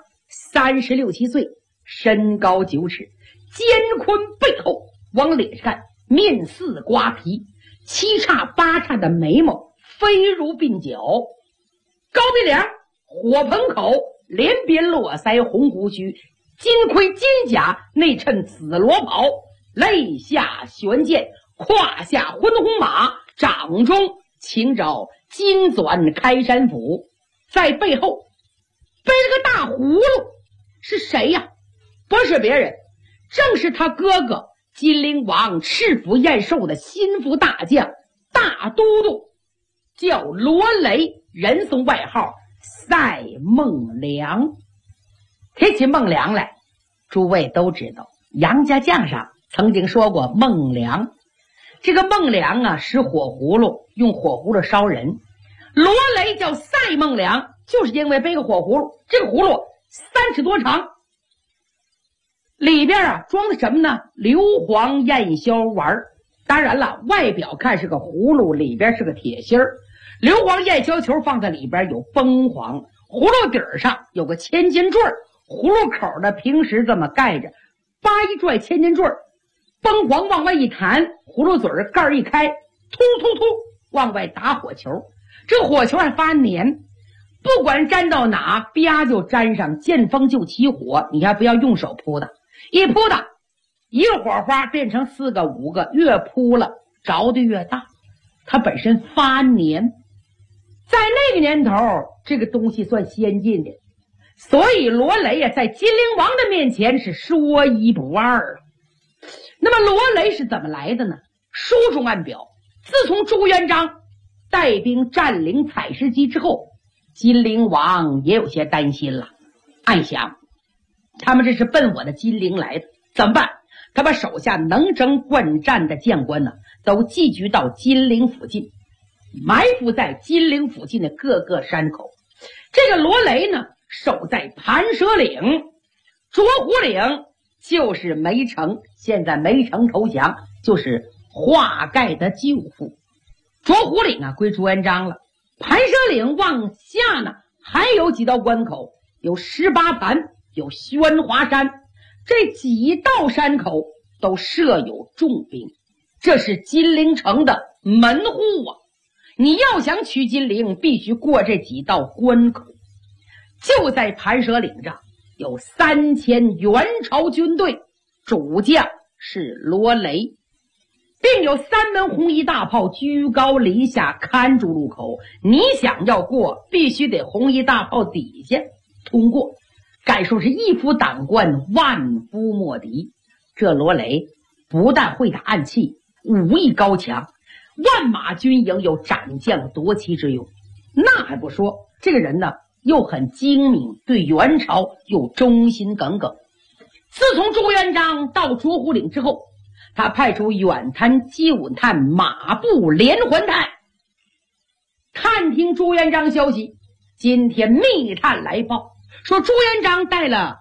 36、7岁，身高9尺，肩宽背厚，往脸上看面似瓜皮，7叉8叉的眉毛飞如鬓角，高鼻梁，火盆口，连边络腮，红胡须，金盔金甲，内衬紫罗袍，肋下悬剑，胯下昏红马，掌中擎着金钻开山斧，在背后背了个大葫芦。是谁呀？不是别人，正是他哥哥金陵王赤府燕寿的心腹大将大都督，叫罗雷，人送外号赛孟良。提起孟良来，诸位都知道杨家将上曾经说过孟良。这个孟良啊，使火葫芦，用火葫芦烧人。罗雷叫赛孟良，就是因为背个火葫芦，这个葫芦3尺多长，里边啊装的什么呢？硫磺燕硝丸。当然了，外表看是个葫芦，里边是个铁芯儿。硫磺燕硝球放在里边有崩黄，葫芦底儿上有个千斤坠儿，葫芦口呢平时这么盖着，扒一拽千斤坠儿，崩黄往外一弹，葫芦嘴儿盖儿一开，突突突往外打火球，这火球还发黏，不管粘到哪，啪就粘上，见风就起火。你还不要用手扑的，一扑的一个火花变成4个5个，越扑了着的越大，它本身发黏。在那个年头，这个东西算先进的，所以罗雷呀在金陵王的面前是说一不二啊。那么罗雷是怎么来的呢？书中暗表，自从朱元璋带兵占领采石矶之后，金陵王也有些担心了，暗想他们这是奔我的金陵来的，怎么办？他把手下能征惯战的将官呢，都寄居到金陵附近，埋伏在金陵附近的各个山口。这个罗雷呢，守在盘蛇岭，卓虎岭就是梅城，现在梅城投降，就是华盖的舅父。卓虎岭啊归朱元璋了，盘蛇岭往下呢还有几道关口，有18盘，有宣华山，这几道山口都设有重兵，这是金陵城的门户啊。你要想取金陵，必须过这几道关口。就在盘蛇岭上有3000元朝军队，主将是罗雷，并有3门红衣大炮居高临下看住路口，你想要过，必须得红衣大炮底下通过，该说是一夫当关，万夫莫敌。这罗雷不但会打暗器，武艺高强，万马军营有斩将夺旗之勇。那还不说，这个人呢又很精明，对元朝又忠心耿耿。自从朱元璋到卓虎岭之后，他派出远探、近探、马步连环探，探听朱元璋消息。今天密探来报说，朱元璋带了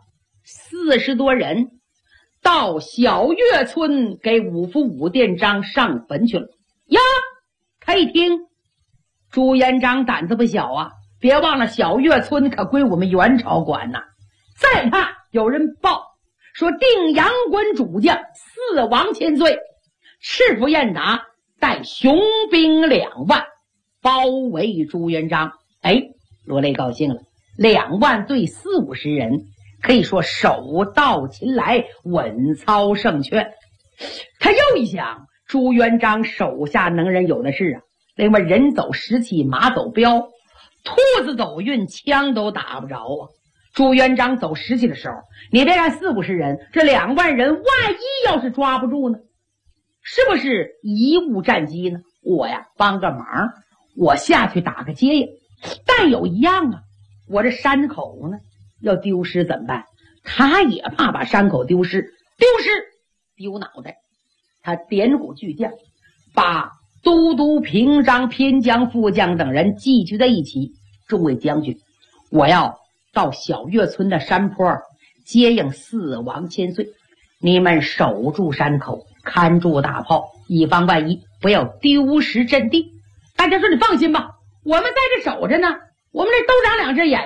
40多人到小月村给五福武殿章上坟去了呀。他一听，朱元璋胆子不小啊，别忘了小月村可归我们元朝管呐。再看有人报说，定阳关主将4王千岁，赤府燕达带雄兵2万包围朱元璋。罗雷高兴了，2万对40、50人，可以说手到擒来，稳操胜券。他又一想，朱元璋手下能人有的是啊，另外人走石器，马走镖，兔子走运，枪都打不着啊。朱元璋走石器的时候，你别看40、50人，这2万人万一要是抓不住呢，是不是贻误战机呢？我呀帮个忙，我下去打个接应。但有一样啊，我这山口呢要丢失怎么办？他也怕把山口丢失，丢脑袋。他点鼓巨将，把都督、平章、偏将、副将等人聚集在一起。众位将军，我要到小月村的山坡接应4王千岁，你们守住山口，看住大炮，以防万一，不要丢失阵地。大家说你放心吧，我们在这守着呢，我们这都长2只眼睛，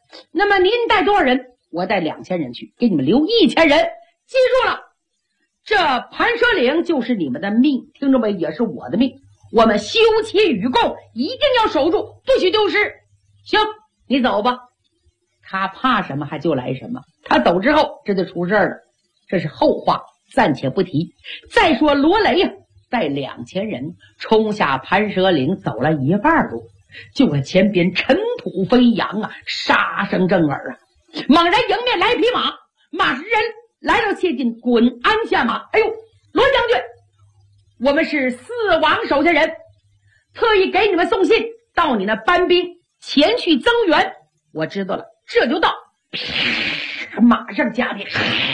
那么您带多少人？我带2000人去，给你们留1000人。记住了，这盘蛇岭就是你们的命，听着没？也是我的命。我们休戚与共，一定要守住，不许丢失。行，你走吧。他怕什么还就来什么。他走之后，这就出事了。这是后话，暂且不提。再说罗雷呀，带2000人冲下盘蛇岭，走了一半路，就看前边尘土飞扬啊，杀声震耳啊！猛然迎面来匹马，马是人来到切近，滚鞍下马。哎呦，罗将军，我们是4王手下人，特意给你们送信，到你那搬兵前去增援。我知道了，这就到。马上加鞭，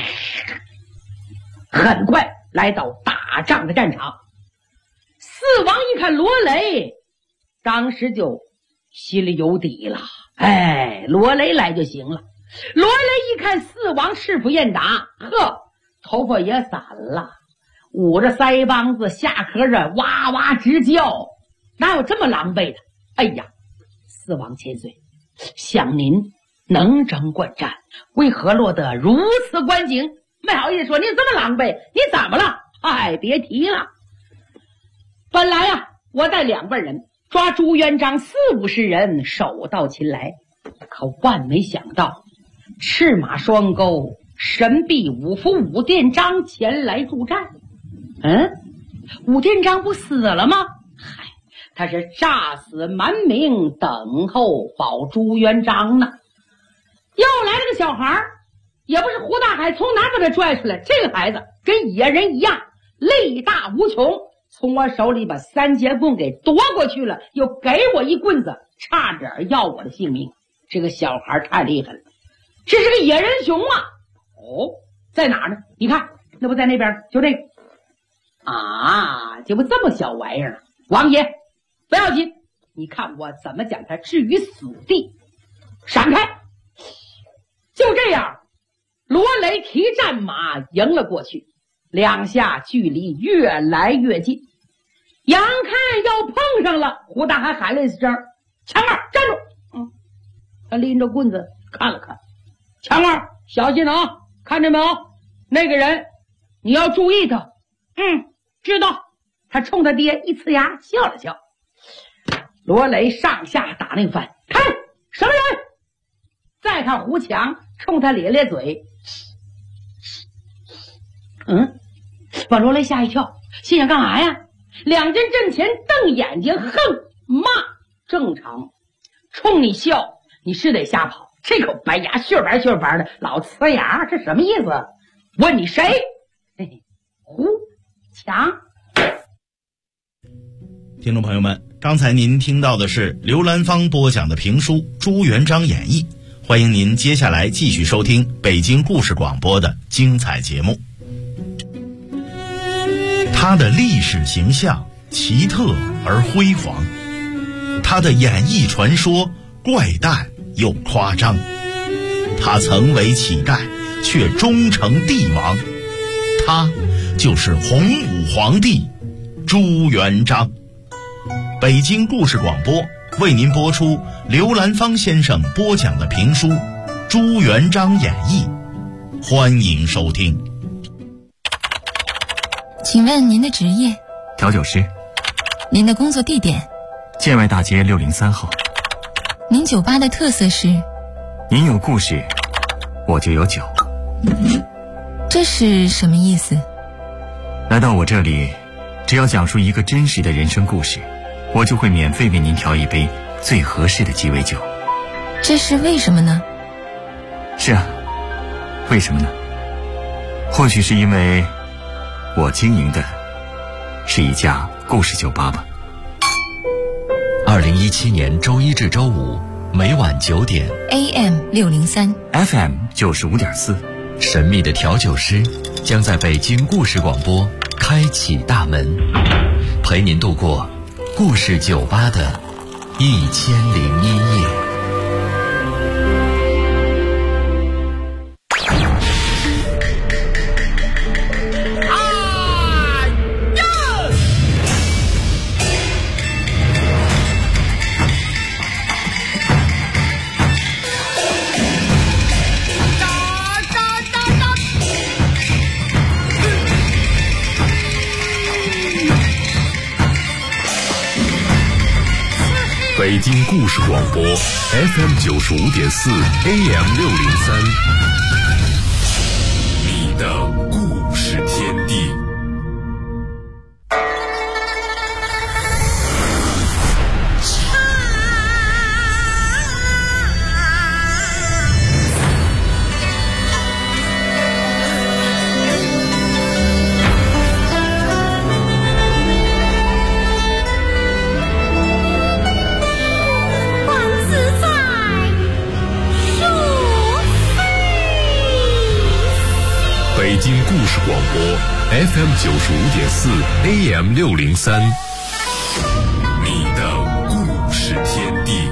很快来到打仗的战场。4王一看罗雷，当时就心里有底了。哎，罗雷来就行了。罗雷一看4王势不厌打，呵，头发也散了，捂着腮帮子，下颌着哇哇直叫，哪有这么狼狈的？哎呀，4王千岁，想您能征惯战，为何落得如此光景？没好意思说，你这么狼狈，你怎么了？哎，别提了。本来呀，我带2个人抓朱元璋40-50人，手到擒来，可万没想到，赤马双钩，神臂五福武殿章前来助战。武殿章不死了吗？嗨，他是诈死蛮名，等候保朱元璋呢。又来了个小孩，也不是胡大海从哪把他拽出来，这个孩子跟野人一样，力大无穷，从我手里把3节棍给夺过去了，又给我一棍子，差点要我的性命。这个小孩太厉害了，这是个野人熊啊！哦，在哪儿呢？你看，那不在那边，就这个啊，这不这么小玩意儿。王爷，不要紧，你看我怎么将他置于死地。闪开！就这样，罗雷提战马迎了过去，2下距离越来越近，眼看要碰上了。胡大海喊了一声：“强儿，站住！”他拎着棍子看了看，强儿，小心啊！看见没有？那个人，你要注意他。知道。他冲他爹一呲牙笑了笑。罗雷上下打那番，看什么人？再看胡强，冲他咧咧嘴。把罗雷吓一跳，心想干啥呀？2人阵前瞪眼睛，哼骂。正常，冲你笑，你是得瞎跑。这口白牙血白血白的，老呲牙，这什么意思？问你谁？嘿嘿，胡强。 听众朋友们，刚才您听到的是刘兰芳播讲的评书《朱元璋演义》，欢迎您接下来继续收听北京故事广播的精彩节目。他的历史形象奇特而辉煌，他的演义传说怪诞又夸张，他曾为乞丐却终成帝王，他就是洪武皇帝朱元璋。北京故事广播为您播出刘兰芳先生播讲的评书《朱元璋演义》，欢迎收听。 请问您的职业？ 调酒师。 您的工作地点？ 建外大街603号。 您酒吧的特色是？ 您有故事，我就有酒。 这是什么意思？ 来到我这里，只要讲述一个真实的人生故事，我就会免费为您调一杯最合适的鸡尾酒。 这是为什么呢？ 是啊，为什么呢？或许是因为我经营的是一家故事酒吧吧。 2017年周一至周五每晚9点 AM 603 FM 95.4， 神秘的调酒师将在北京故事广播开启大门，陪您度过故事酒吧的1001夜。 京故事广播 FM95.4 AM603，你的故事天地。北京故事广播 FM95.4 AM603，你的故事天地。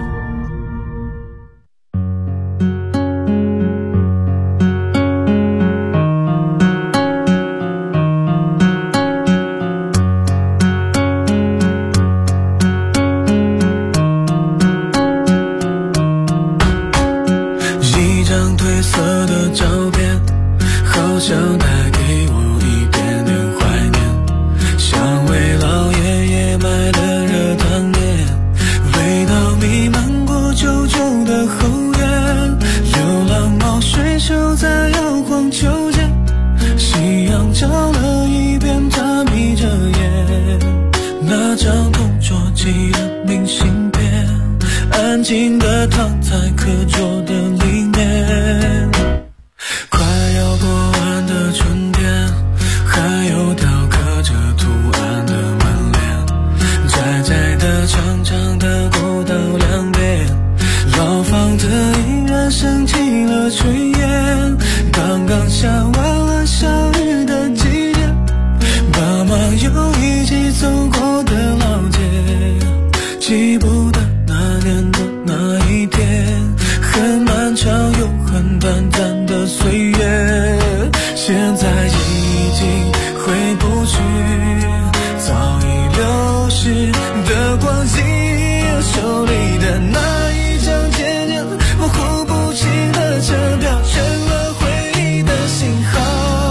一张褪色的照片，好像带给我一点点怀念，像为老爷爷买的热汤面，味道弥漫过旧旧的后院，流浪猫睡熟在摇晃秋千，夕阳照了一遍，它眯着眼，那张同桌寄的明信片，安静地躺在课桌的里面。快要过完的春天，还有雕刻着图案的门帘，窄窄的长长的过道两边，老房子依然升起了炊烟，刚刚下完了小雨的季节，爸妈又一起走过的老街，记不得那年的那一天，很漫长又很短暂的岁月，现在已经回不去早已流逝的光景，手里的那一张渐渐模糊不清的车票，成了回忆的信号。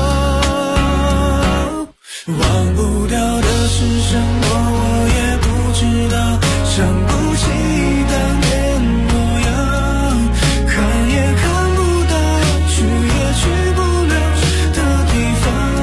忘不掉的是什么我也不知道，想不起当年模样，看也看不到，去也去不了的地方，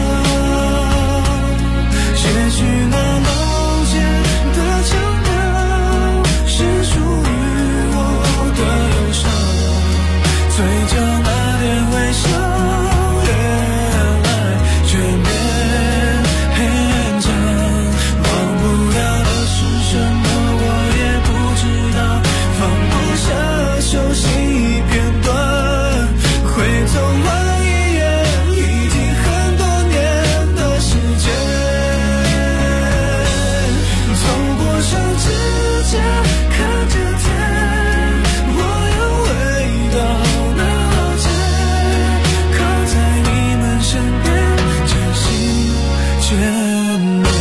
也许那老街的腔调是属于我的忧伤，嘴角那点微笑越来越勉强，忘不了的是什么我也不知道，放不下熟悉片段，会走完一页已经很多年的时间，走过上指甲看着天，我要回到那老街，靠在你们身边渐行渐远。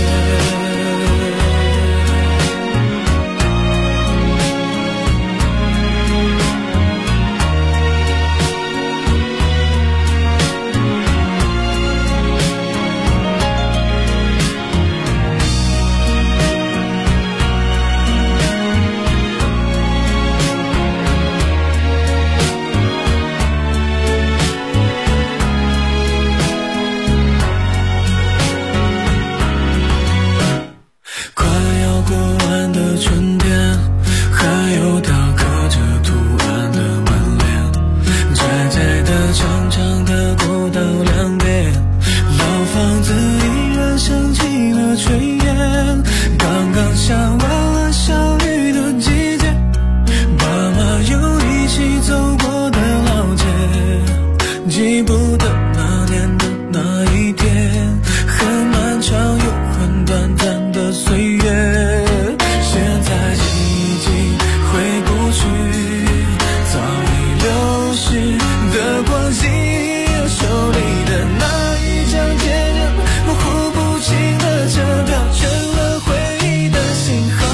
快要过完的春天，还有雕刻着图案的门帘，窄窄的长长的过道两边，老房子依然升起了炊烟，刚刚下完了小雨的季节，爸妈又一起走过的老街，记不得那年的那一天，很漫长又很短暂的岁月，现在已经回不去早已流逝的光景，手里的那一张渐渐模糊不清的车票，成了回忆的信号。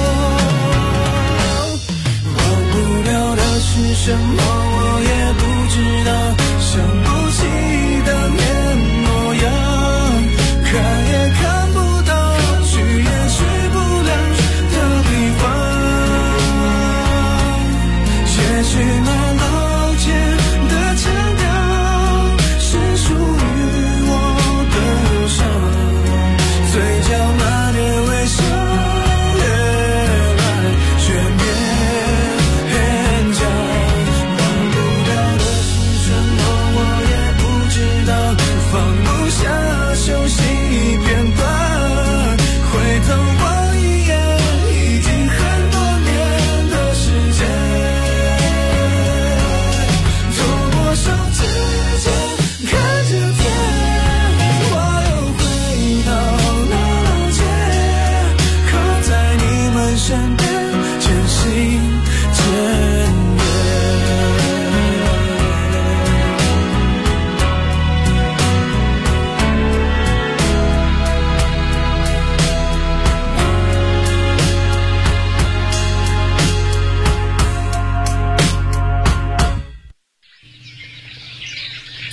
忘不了的是什么我也不知道，想不起当年模样，看也看不到，去也去不了的地方，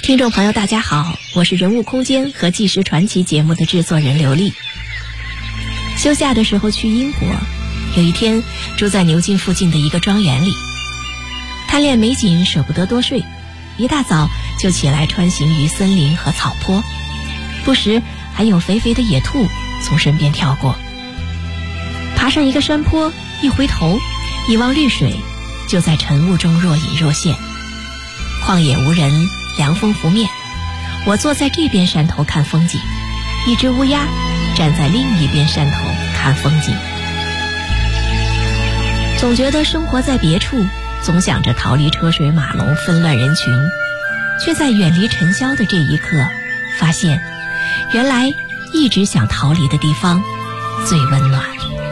听众朋友大家好，我是人物空间和纪实传奇节目的制作人刘丽。休假的时候去英国，有一天住在牛津附近的一个庄园里，贪恋美景舍不得多睡，一大早就起来穿行于森林和草坡，不时还有肥肥的野兔从身边跳过。爬上一个山坡，一回头一望绿水，就在晨雾中若隐若现。旷野无人，凉风拂面，我坐在这边山头看风景，一只乌鸦站在另一边山头看风景。总觉得生活在别处，总想着逃离车水马龙纷乱人群，却在远离尘嚣的这一刻发现，原来一直想逃离的地方最温暖。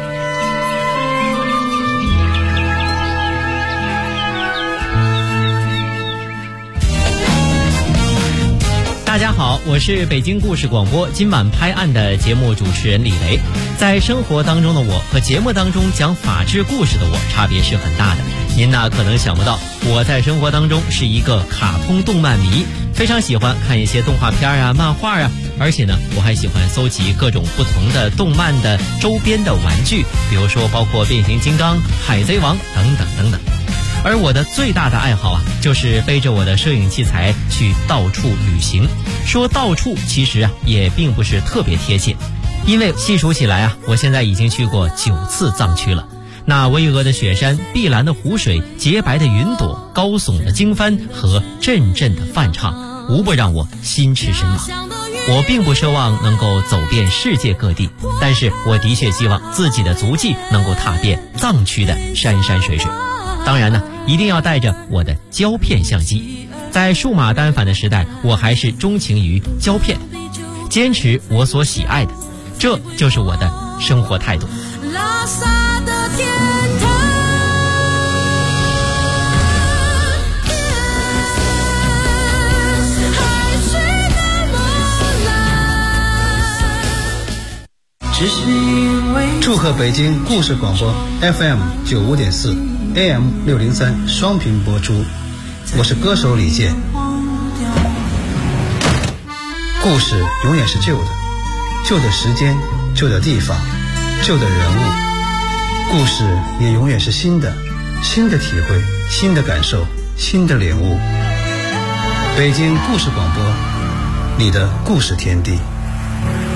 大家好，我是北京故事广播今晚拍案的节目主持人李雷。在生活当中的我和节目当中讲法治故事的我差别是很大的。您呢可能想不到，我在生活当中是一个卡通动漫迷，非常喜欢看一些动画片啊、漫画啊，而且呢我还喜欢搜集各种不同的动漫的周边的玩具，比如说包括变形金刚、海贼王等等等等。而我的最大的爱好啊，就是背着我的摄影器材去到处旅行。说到处其实啊也并不是特别贴切，因为细数起来啊，我现在已经去过9次藏区了。那巍峨的雪山、碧蓝的湖水、洁白的云朵、高耸的经幡和阵阵的梵唱，无不让我心驰神往。我并不奢望能够走遍世界各地，但是我的确希望自己的足迹能够踏遍藏区的山山水水。当然呢，一定要带着我的胶片相机。在数码单反的时代，我还是钟情于胶片，坚持我所喜爱的，这就是我的生活态度。拉萨的天堂，海水的波澜。祝贺北京故事广播 FM 95.4 AM603 双频播出，我是歌手李健。故事永远是旧的，旧的时间，旧的地方，旧的人物。故事也永远是新的，新的体会，新的感受，新的领悟。北京故事广播，你的故事天地。